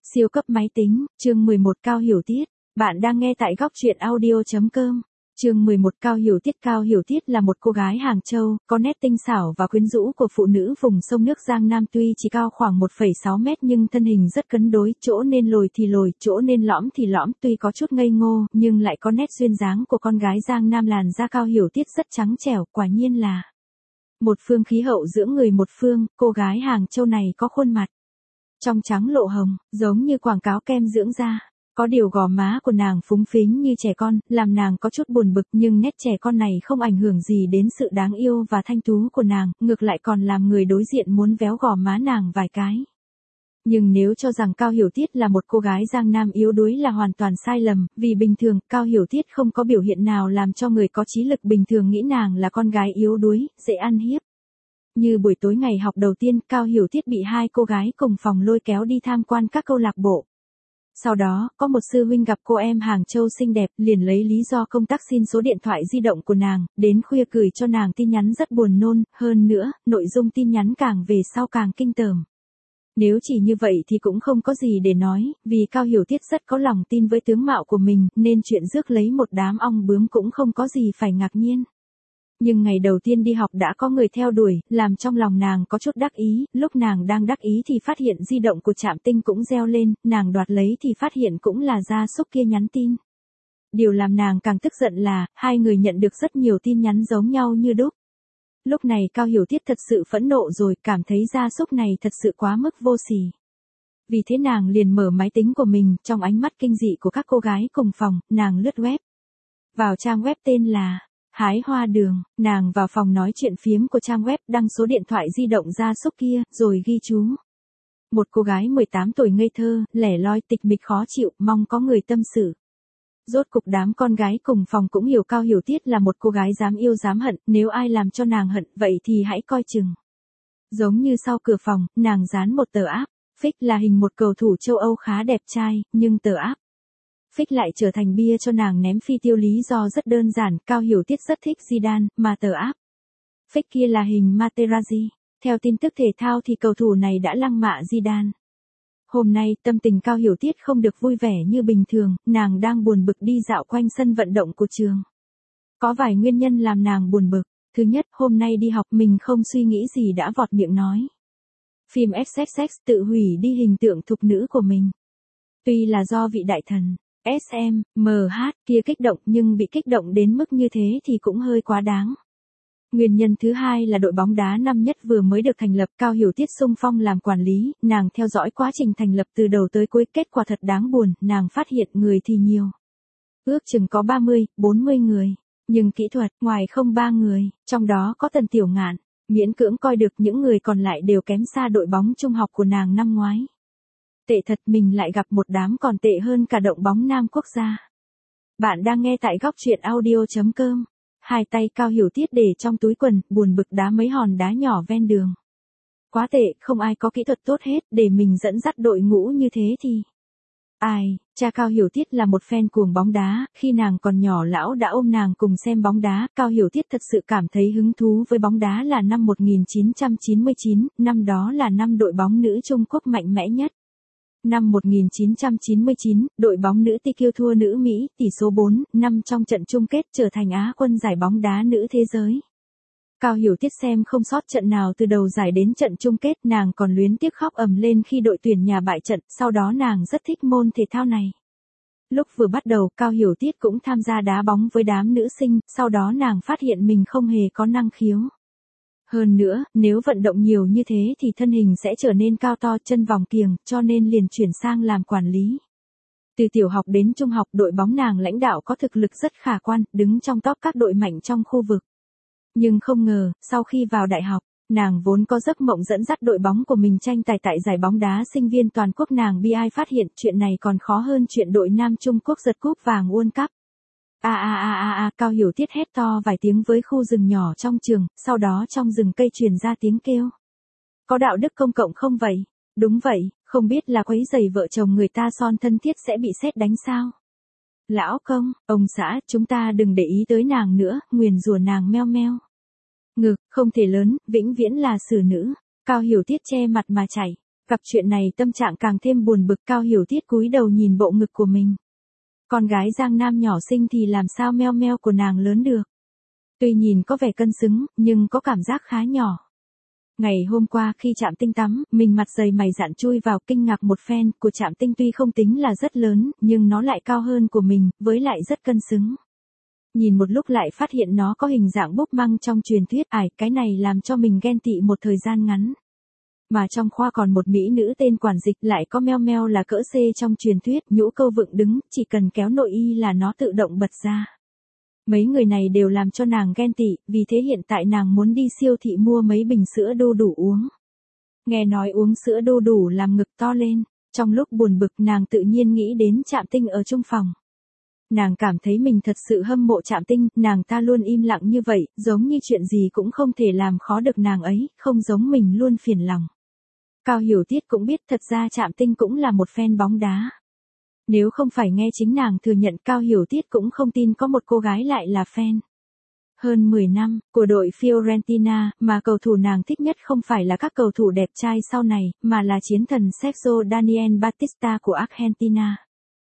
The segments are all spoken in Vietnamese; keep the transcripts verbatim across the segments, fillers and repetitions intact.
Siêu cấp máy tính, chương mười một Cao Hiểu Tiết. Bạn đang nghe tại góc truyện audio chấm com. Chương mười một Cao Hiểu Tiết. Cao Hiểu Tiết là một cô gái Hàng Châu, có nét tinh xảo và quyến rũ của phụ nữ vùng sông nước Giang Nam. Tuy chỉ cao khoảng một phẩy sáu mét nhưng thân hình rất cân đối, chỗ nên lồi thì lồi, chỗ nên lõm thì lõm. Tuy có chút ngây ngô, nhưng lại có nét duyên dáng của con gái Giang Nam. Làn da Cao Hiểu Tiết rất trắng trẻo, quả nhiên là một phương khí hậu dưỡng người một phương. Cô gái Hàng Châu này có khuôn mặt trong trắng lộ hồng, giống như quảng cáo kem dưỡng da. Có điều gò má của nàng phúng phính như trẻ con, làm nàng có chút buồn bực, nhưng nét trẻ con này không ảnh hưởng gì đến sự đáng yêu và thanh tú của nàng, ngược lại còn làm người đối diện muốn véo gò má nàng vài cái. Nhưng nếu cho rằng Cao Hiểu Tiết là một cô gái Giang Nam yếu đuối là hoàn toàn sai lầm, vì bình thường, Cao Hiểu Tiết không có biểu hiện nào làm cho người có trí lực bình thường nghĩ nàng là con gái yếu đuối, dễ ăn hiếp. Như buổi tối ngày học đầu tiên, Cao Hiểu Tiết bị hai cô gái cùng phòng lôi kéo đi tham quan các câu lạc bộ. Sau đó, có một sư huynh gặp cô em Hàng Châu xinh đẹp, liền lấy lý do công tác xin số điện thoại di động của nàng, đến khuya gửi cho nàng tin nhắn rất buồn nôn, hơn nữa, nội dung tin nhắn càng về sau càng kinh tởm. Nếu chỉ như vậy thì cũng không có gì để nói, vì Cao Hiểu Tiết rất có lòng tin với tướng mạo của mình, nên chuyện rước lấy một đám ong bướm cũng không có gì phải ngạc nhiên. Nhưng ngày đầu tiên đi học đã có người theo đuổi, làm trong lòng nàng có chút đắc ý, lúc nàng đang đắc ý thì phát hiện di động của Trạm Tinh cũng reo lên, nàng đoạt lấy thì phát hiện cũng là gia súc kia nhắn tin. Điều làm nàng càng tức giận là, hai người nhận được rất nhiều tin nhắn giống nhau như đúc. Lúc này Cao Hiểu Tiết thật sự phẫn nộ rồi, cảm thấy gia súc này thật sự quá mức vô sỉ. Vì thế nàng liền mở máy tính của mình, trong ánh mắt kinh dị của các cô gái cùng phòng, nàng lướt web. Vào trang web tên là Hái Hoa Đường, nàng vào phòng nói chuyện phiếm của trang web, đăng số điện thoại di động gia súc kia, rồi ghi chú. Một cô gái mười tám tuổi ngây thơ, lẻ loi tịch mịch khó chịu, mong có người tâm sự. Rốt cục đám con gái cùng phòng cũng hiểu Cao Hiểu Tiết là một cô gái dám yêu dám hận, nếu ai làm cho nàng hận, vậy thì hãy coi chừng. Giống như sau cửa phòng, nàng dán một tờ áp, Fix là hình một cầu thủ châu Âu khá đẹp trai, nhưng tờ áp Fix lại trở thành bia cho nàng ném phi tiêu. Lý do rất đơn giản, Cao Hiểu Tiết rất thích Zidane, mà tờ áp Fix kia là hình Materazzi. Theo tin tức thể thao thì cầu thủ này đã lăng mạ Zidane. Hôm nay, tâm tình Cao Hiểu Tiết không được vui vẻ như bình thường, nàng đang buồn bực đi dạo quanh sân vận động của trường. Có vài nguyên nhân làm nàng buồn bực. Thứ nhất, hôm nay đi học mình không suy nghĩ gì đã vọt miệng nói. Phim ích ích ích tự hủy đi hình tượng thục nữ của mình. Tuy là do vị đại thần ét em, em hát kia kích động, nhưng bị kích động đến mức như thế thì cũng hơi quá đáng. Nguyên nhân thứ hai là đội bóng đá năm nhất vừa mới được thành lập, Cao Hiểu Tiết xung phong làm quản lý, nàng theo dõi quá trình thành lập từ đầu tới cuối, kết quả thật đáng buồn, nàng phát hiện người thì nhiều. Ước chừng có ba mươi, bốn mươi người, nhưng kỹ thuật, ngoài không ba người, trong đó có Tần Tiểu Ngạn, miễn cưỡng coi được, những người còn lại đều kém xa đội bóng trung học của nàng năm ngoái. Tệ thật, mình lại gặp một đám còn tệ hơn cả động bóng Nam Quốc gia. Bạn đang nghe tại góc truyện audio chấm com. Hai tay Cao Hiểu Tiết để trong túi quần, buồn bực đá mấy hòn đá nhỏ ven đường. Quá tệ, không ai có kỹ thuật tốt hết, để mình dẫn dắt đội ngũ như thế thì... Ai, cha Cao Hiểu Tiết là một fan cuồng bóng đá, khi nàng còn nhỏ lão đã ôm nàng cùng xem bóng đá. Cao Hiểu Tiết thật sự cảm thấy hứng thú với bóng đá là năm một nghìn chín trăm chín mươi chín, năm đó là năm đội bóng nữ Trung Quốc mạnh mẽ nhất. Năm một nghìn chín trăm chín mươi chín, đội bóng nữ tê quy thua nữ Mỹ, tỷ số bốn năm trong trận chung kết, trở thành Á quân giải bóng đá nữ thế giới. Cao Hiểu Tiết xem không sót trận nào từ đầu giải đến trận chung kết, nàng còn luyến tiếc khóc ầm lên khi đội tuyển nhà bại trận, sau đó nàng rất thích môn thể thao này. Lúc vừa bắt đầu, Cao Hiểu Tiết cũng tham gia đá bóng với đám nữ sinh, sau đó nàng phát hiện mình không hề có năng khiếu. Hơn nữa, nếu vận động nhiều như thế thì thân hình sẽ trở nên cao to, chân vòng kiềng, cho nên liền chuyển sang làm quản lý. Từ tiểu học đến trung học, đội bóng nàng lãnh đạo có thực lực rất khả quan, đứng trong top các đội mạnh trong khu vực. Nhưng không ngờ, sau khi vào đại học, nàng vốn có giấc mộng dẫn dắt đội bóng của mình tranh tài tại giải bóng đá sinh viên toàn quốc, nàng bi ai phát hiện chuyện này còn khó hơn chuyện đội Nam Trung Quốc giật cúp vàng World Cup. A a a a a, Cao Hiểu Tiết hét to vài tiếng với khu rừng nhỏ trong trường, sau đó trong rừng cây truyền ra tiếng kêu. Có đạo đức công cộng không vậy? Đúng vậy, không biết là quấy rầy vợ chồng người ta son thân thiết sẽ bị sét đánh sao? Lão công, ông xã, chúng ta đừng để ý tới nàng nữa, nguyền rủa nàng meo meo. Ngực, không thể lớn, vĩnh viễn là xử nữ. Cao Hiểu Tiết che mặt mà chảy. Gặp chuyện này tâm trạng càng thêm buồn bực, Cao Hiểu Tiết cúi đầu nhìn bộ ngực của mình. Con gái Giang Nam nhỏ xinh thì làm sao meo meo của nàng lớn được. Tuy nhìn có vẻ cân xứng, nhưng có cảm giác khá nhỏ. Ngày hôm qua khi Trạm Tinh tắm, mình mặt dày mày dạn chui vào kinh ngạc một phen, của Trạm Tinh tuy không tính là rất lớn, nhưng nó lại cao hơn của mình, với lại rất cân xứng. Nhìn một lúc lại phát hiện nó có hình dạng búp măng trong truyền thuyết, ải, cái này làm cho mình ghen tị một thời gian ngắn. Mà trong khoa còn một mỹ nữ tên Quản Dịch lại có meo meo là cỡ C trong truyền thuyết, nhũ câu vựng đứng, chỉ cần kéo nội y là nó tự động bật ra. Mấy người này đều làm cho nàng ghen tị, vì thế hiện tại nàng muốn đi siêu thị mua mấy bình sữa đu đủ uống. Nghe nói uống sữa đu đủ làm ngực to lên, trong lúc buồn bực nàng tự nhiên nghĩ đến Trạm Tinh ở chung phòng. Nàng cảm thấy mình thật sự hâm mộ Trạm Tinh, nàng ta luôn im lặng như vậy, giống như chuyện gì cũng không thể làm khó được nàng ấy, không giống mình luôn phiền lòng. Cao Hiểu Tiết cũng biết thật ra Trạm Tinh cũng là một fan bóng đá. Nếu không phải nghe chính nàng thừa nhận, Cao Hiểu Tiết cũng không tin có một cô gái lại là fan. Hơn mười năm, của đội Fiorentina, mà cầu thủ nàng thích nhất không phải là các cầu thủ đẹp trai sau này, mà là chiến thần Sergio Daniel Batista của Argentina.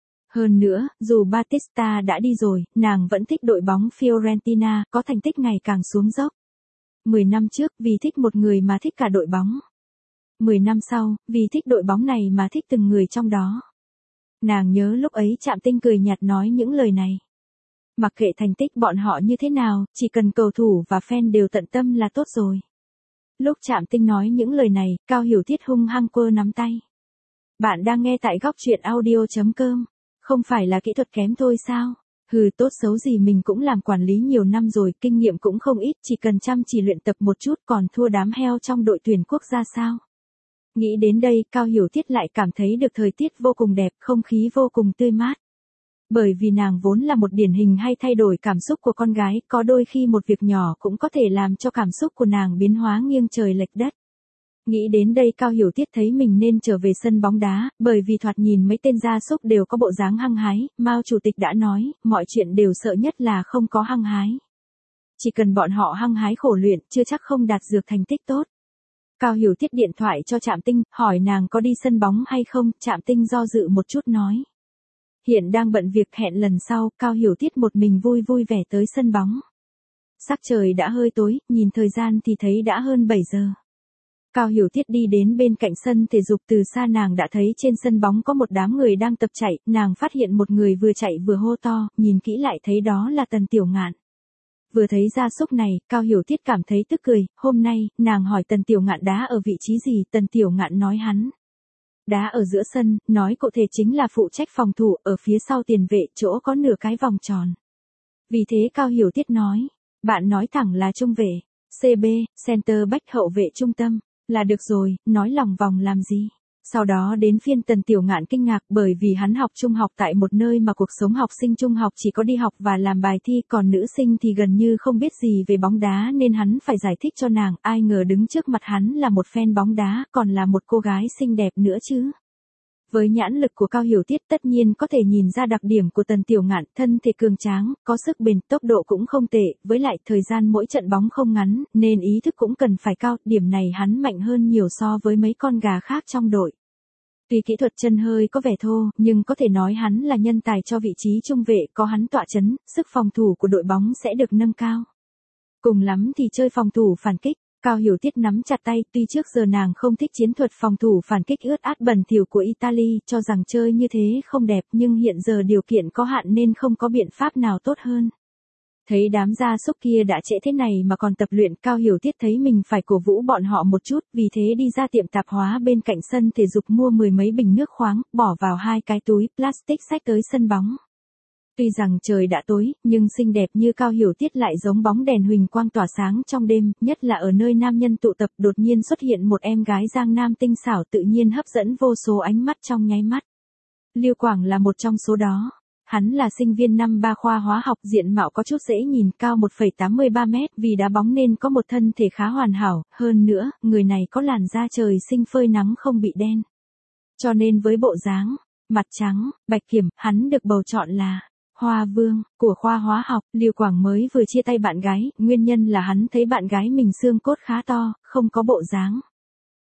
Hơn nữa, dù Batista đã đi rồi, nàng vẫn thích đội bóng Fiorentina, có thành tích ngày càng xuống dốc. Mười năm trước, vì thích một người mà thích cả đội bóng. Mười năm sau, vì thích đội bóng này mà thích từng người trong đó. Nàng nhớ lúc ấy Trạm Tinh cười nhạt nói những lời này. Mặc kệ thành tích bọn họ như thế nào, chỉ cần cầu thủ và fan đều tận tâm là tốt rồi. Lúc Trạm Tinh nói những lời này, Cao Hiểu Tiết hung hăng quơ nắm tay. Bạn đang nghe tại góc truyện audio chấm com. Không phải là kỹ thuật kém thôi sao? Hừ, tốt xấu gì mình cũng làm quản lý nhiều năm rồi, kinh nghiệm cũng không ít, chỉ cần chăm chỉ luyện tập một chút còn thua đám heo trong đội tuyển quốc gia sao? Nghĩ đến đây, Cao Hiểu Tiết lại cảm thấy được thời tiết vô cùng đẹp, không khí vô cùng tươi mát. Bởi vì nàng vốn là một điển hình hay thay đổi cảm xúc của con gái, có đôi khi một việc nhỏ cũng có thể làm cho cảm xúc của nàng biến hóa nghiêng trời lệch đất. Nghĩ đến đây Cao Hiểu Tiết thấy mình nên trở về sân bóng đá, bởi vì thoạt nhìn mấy tên gia súc đều có bộ dáng hăng hái, Mao chủ tịch đã nói, mọi chuyện đều sợ nhất là không có hăng hái. Chỉ cần bọn họ hăng hái khổ luyện, chưa chắc không đạt được thành tích tốt. Cao Hiểu Tiết điện thoại cho Trạm Tinh, hỏi nàng có đi sân bóng hay không, Trạm Tinh do dự một chút nói. Hiện đang bận việc, hẹn lần sau, Cao Hiểu Tiết một mình vui vui vẻ tới sân bóng. Sắc trời đã hơi tối, nhìn thời gian thì thấy đã hơn bảy giờ. Cao Hiểu Tiết đi đến bên cạnh sân thể dục, từ xa nàng đã thấy trên sân bóng có một đám người đang tập chạy, nàng phát hiện một người vừa chạy vừa hô to, nhìn kỹ lại thấy đó là Tần Tiểu Ngạn. Vừa thấy gia súc này, Cao Hiểu Tiết cảm thấy tức cười, hôm nay, nàng hỏi Tần Tiểu Ngạn đá ở vị trí gì, Tần Tiểu Ngạn nói hắn đá ở giữa sân, nói cụ thể chính là phụ trách phòng thủ, ở phía sau tiền vệ, chỗ có nửa cái vòng tròn. Vì thế Cao Hiểu Tiết nói, bạn nói thẳng là trung vệ, xê bê, center back hậu vệ trung tâm, là được rồi, nói lòng vòng làm gì. Sau đó đến phiên Tần Tiểu Ngạn kinh ngạc, bởi vì hắn học trung học tại một nơi mà cuộc sống học sinh trung học chỉ có đi học và làm bài thi, còn nữ sinh thì gần như không biết gì về bóng đá nên hắn phải giải thích cho nàng, ai ngờ đứng trước mặt hắn là một fan bóng đá, còn là một cô gái xinh đẹp nữa chứ. Với nhãn lực của Cao Hiểu Tiết tất nhiên có thể nhìn ra đặc điểm của Tần Tiểu Ngạn, thân thể cường tráng, có sức bền, tốc độ cũng không tệ, với lại thời gian mỗi trận bóng không ngắn, nên ý thức cũng cần phải cao, điểm này hắn mạnh hơn nhiều so với mấy con gà khác trong đội. Tuy kỹ thuật chân hơi có vẻ thô, nhưng có thể nói hắn là nhân tài cho vị trí trung vệ, có hắn tọa chấn, sức phòng thủ của đội bóng sẽ được nâng cao. Cùng lắm thì chơi phòng thủ phản kích. Cao Hiểu Tiết nắm chặt tay, tuy trước giờ nàng không thích chiến thuật phòng thủ phản kích ướt át bẩn thỉu của Italy, cho rằng chơi như thế không đẹp, nhưng hiện giờ điều kiện có hạn nên không có biện pháp nào tốt hơn. Thấy đám gia súc kia đã trễ thế này mà còn tập luyện, Cao Hiểu Tiết thấy mình phải cổ vũ bọn họ một chút, vì thế đi ra tiệm tạp hóa bên cạnh sân thể dục mua mười mấy bình nước khoáng, bỏ vào hai cái túi plastic xách tới sân bóng. Tuy rằng trời đã tối, nhưng xinh đẹp như Cao Hiểu Tiết lại giống bóng đèn huỳnh quang tỏa sáng trong đêm, nhất là ở nơi nam nhân tụ tập, đột nhiên xuất hiện một em gái Giang Nam tinh xảo tự nhiên hấp dẫn vô số ánh mắt trong nháy mắt. Lưu Quảng là một trong số đó. Hắn là sinh viên năm ba khoa hóa học, diện mạo có chút dễ nhìn, cao một phẩy tám mươi ba mét, vì đá bóng nên có một thân thể khá hoàn hảo, hơn nữa, người này có làn da trời sinh phơi nắng không bị đen. Cho nên với bộ dáng, mặt trắng, bạch kiểm, hắn được bầu chọn là Hoa Vương của khoa hóa học. Lưu Quảng mới vừa chia tay bạn gái, nguyên nhân là hắn thấy bạn gái mình xương cốt khá to, không có bộ dáng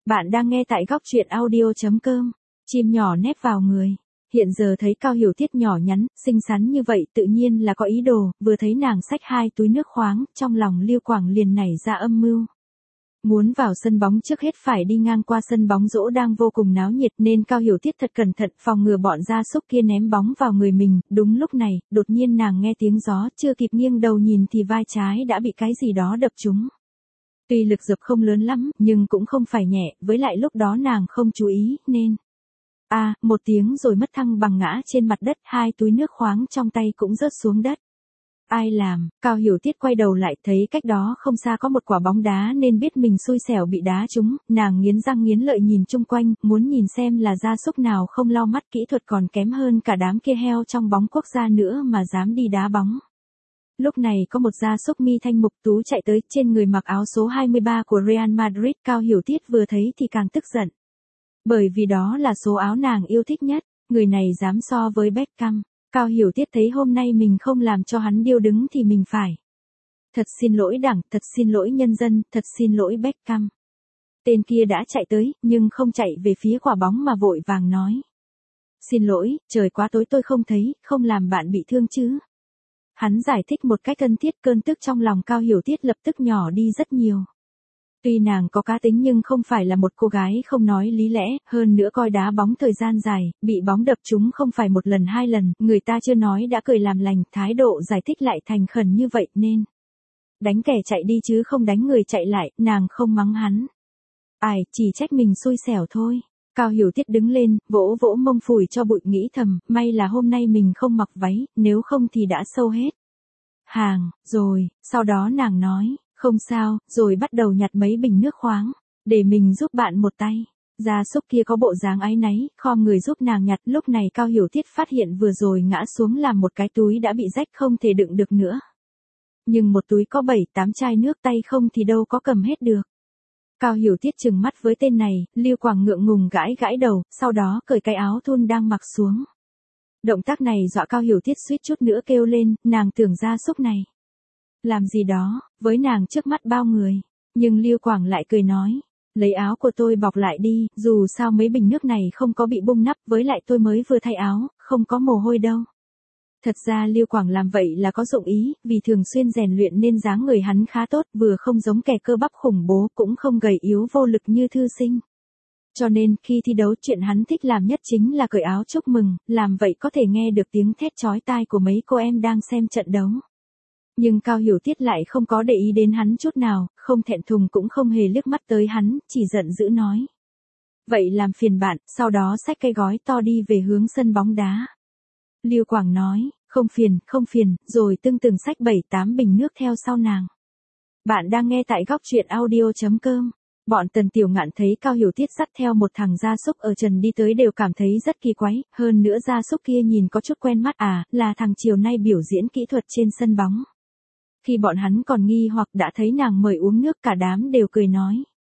Bạn đang nghe tại góc chuyện audio chấm com. Chim nhỏ nép vào người. Hiện giờ thấy Cao Hiểu Tiết nhỏ nhắn, xinh xắn như vậy tự nhiên là có ý đồ, vừa thấy nàng xách hai túi nước khoáng, trong lòng Lưu Quảng liền nảy ra âm mưu. Muốn vào sân bóng trước hết phải đi ngang qua sân bóng rổ đang vô cùng náo nhiệt nên Cao Hiểu Tiết thật cẩn thận phòng ngừa bọn gia súc kia ném bóng vào người mình. Đúng lúc này, đột nhiên nàng nghe tiếng gió, chưa kịp nghiêng đầu nhìn thì vai trái đã bị cái gì đó đập trúng. Tuy lực dập không lớn lắm, nhưng cũng không phải nhẹ, với lại lúc đó nàng không chú ý, nên... a à, một tiếng rồi mất thăng bằng ngã trên mặt đất, hai túi nước khoáng trong tay cũng rớt xuống đất. Ai làm? Cao Hiểu Tiết quay đầu lại thấy cách đó không xa có một quả bóng đá nên biết mình xui xẻo bị đá trúng, nàng nghiến răng nghiến lợi nhìn chung quanh, muốn nhìn xem là gia súc nào không lau mắt kỹ thuật còn kém hơn cả đám kia heo trong bóng quốc gia nữa mà dám đi đá bóng. Lúc này có một gia súc mi thanh mục tú chạy tới, trên người mặc áo số hai mươi ba của Real Madrid. Cao Hiểu Tiết vừa thấy thì càng tức giận. Bởi vì đó là số áo nàng yêu thích nhất, người này dám so với Beckham. Cao Hiểu Tiết thấy hôm nay mình không làm cho hắn điêu đứng thì mình phải. Thật xin lỗi Đảng, thật xin lỗi nhân dân, thật xin lỗi Beckham. Tên kia đã chạy tới, nhưng không chạy về phía quả bóng mà vội vàng nói. Xin lỗi, trời quá tối tôi không thấy, không làm bạn bị thương chứ. Hắn giải thích một cách thân thiết, cơn tức trong lòng Cao Hiểu Tiết lập tức nhỏ đi rất nhiều. Tuy nàng có cá tính nhưng không phải là một cô gái không nói lý lẽ, hơn nữa coi đá bóng thời gian dài, bị bóng đập trúng không phải một lần hai lần, người ta chưa nói đã cười làm lành, thái độ giải thích lại thành khẩn như vậy nên. Đánh kẻ chạy đi chứ không đánh người chạy lại, nàng không mắng hắn. Ai, chỉ trách mình xui xẻo thôi. Cao Hiểu Tiết đứng lên, vỗ vỗ mông phủi cho bụi, nghĩ thầm, may là hôm nay mình không mặc váy, nếu không thì đã sâu hết. Hàng, rồi, sau đó nàng nói, không sao, rồi bắt đầu nhặt mấy bình nước khoáng, để mình giúp bạn một tay. Gia súc kia có bộ dáng áy náy, khom người giúp nàng nhặt. Lúc này Cao Hiểu Tiết phát hiện vừa rồi ngã xuống làm một cái túi đã bị rách không thể đựng được nữa. Nhưng một túi có bảy tám chai nước, tay không thì đâu có cầm hết được. Cao Hiểu Tiết trừng mắt với tên này, Lưu Quảng ngượng ngùng gãi gãi đầu, sau đó cởi cái áo thun đang mặc xuống. Động tác này dọa Cao Hiểu Tiết suýt chút nữa kêu lên, nàng tưởng gia súc này làm gì đó, với nàng trước mắt bao người. Nhưng Lưu Quảng lại cười nói, lấy áo của tôi bọc lại đi, dù sao mấy bình nước này không có bị bung nắp, với lại tôi mới vừa thay áo, không có mồ hôi đâu. Thật ra Lưu Quảng làm vậy là có dụng ý, vì thường xuyên rèn luyện nên dáng người hắn khá tốt, vừa không giống kẻ cơ bắp khủng bố, cũng không gầy yếu vô lực như thư sinh. Cho nên, khi thi đấu chuyện hắn thích làm nhất chính là cởi áo chúc mừng, làm vậy có thể nghe được tiếng thét chói tai của mấy cô em đang xem trận đấu. Nhưng Cao Hiểu Tiết lại không có để ý đến hắn chút nào, không thẹn thùng cũng không hề liếc mắt tới hắn, chỉ giận dữ nói. Vậy làm phiền bạn, sau đó xách cây gói to đi về hướng sân bóng đá. Lưu Quảng nói, không phiền, không phiền, rồi từng từng xách bảy tám bình nước theo sau nàng. Bạn đang nghe tại góc chuyện audio chấm com. Bọn Tần Tiểu Ngạn thấy Cao Hiểu Tiết dắt theo một thằng gia súc ở trần đi tới đều cảm thấy rất kỳ quái, hơn nữa gia súc kia nhìn có chút quen mắt, à, là thằng chiều nay biểu diễn kỹ thuật trên sân bóng. Khi bọn hắn còn nghi hoặc đã thấy nàng mời uống nước, cả đám đều cười nói.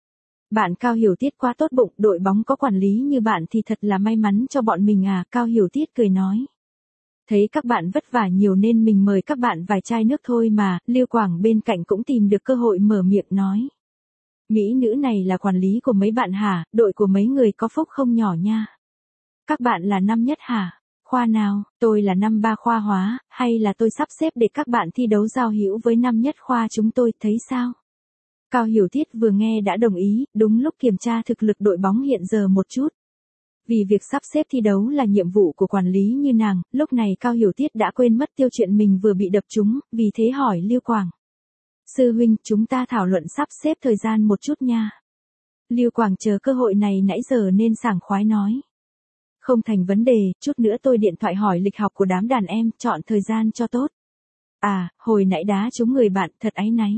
Bạn Cao Hiểu Tiết quá tốt bụng, đội bóng có quản lý như bạn thì thật là may mắn cho bọn mình à. Cao Hiểu Tiết cười nói. Thấy các bạn vất vả nhiều nên mình mời các bạn vài chai nước thôi mà. Lưu Quảng bên cạnh cũng tìm được cơ hội mở miệng nói. Mỹ nữ này là quản lý của mấy bạn hả, đội của mấy người có phúc không nhỏ nha. Các bạn là năm nhất hả? Khoa nào, tôi là năm ba khoa hóa, hay là tôi sắp xếp để các bạn thi đấu giao hữu với năm nhất khoa chúng tôi, thấy sao? Cao Hiểu Tiết vừa nghe đã đồng ý, đúng lúc kiểm tra thực lực đội bóng hiện giờ một chút. Vì việc sắp xếp thi đấu là nhiệm vụ của quản lý như nàng, lúc này Cao Hiểu Tiết đã quên mất tiêu chuyện mình vừa bị đập trúng, vì thế hỏi Lưu Quảng. Sư huynh, chúng ta thảo luận sắp xếp thời gian một chút nha. Lưu Quảng chờ cơ hội này nãy giờ nên sảng khoái nói. Không thành vấn đề, chút nữa tôi điện thoại hỏi lịch học của đám đàn em, chọn thời gian cho tốt. À, hồi nãy đá trúng người bạn, thật áy náy.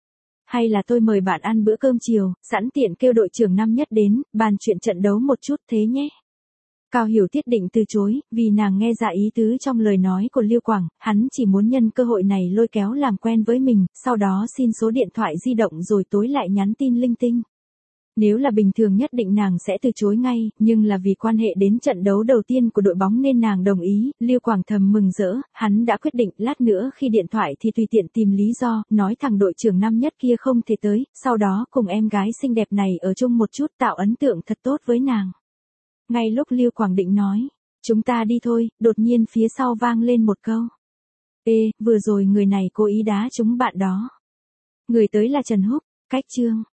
Hay là tôi mời bạn ăn bữa cơm chiều, sẵn tiện kêu đội trưởng năm nhất đến, bàn chuyện trận đấu một chút thế nhé. Cao Hiểu Tiết định từ chối, vì nàng nghe ra ý tứ trong lời nói của Lưu Quảng, hắn chỉ muốn nhân cơ hội này lôi kéo làm quen với mình, sau đó xin số điện thoại di động rồi tối lại nhắn tin linh tinh. Nếu là bình thường nhất định nàng sẽ từ chối ngay, nhưng là vì quan hệ đến trận đấu đầu tiên của đội bóng nên nàng đồng ý. Lưu Quảng thầm mừng rỡ, hắn đã quyết định lát nữa khi điện thoại thì tùy tiện tìm lý do, nói thằng đội trưởng năm nhất kia không thể tới, sau đó cùng em gái xinh đẹp này ở chung một chút tạo ấn tượng thật tốt với nàng. Ngay lúc Lưu Quảng định nói, chúng ta đi thôi, đột nhiên phía sau vang lên một câu. Ê, vừa rồi người này cố ý đá trúng bạn đó. Người tới là Trần Húc, cách chương.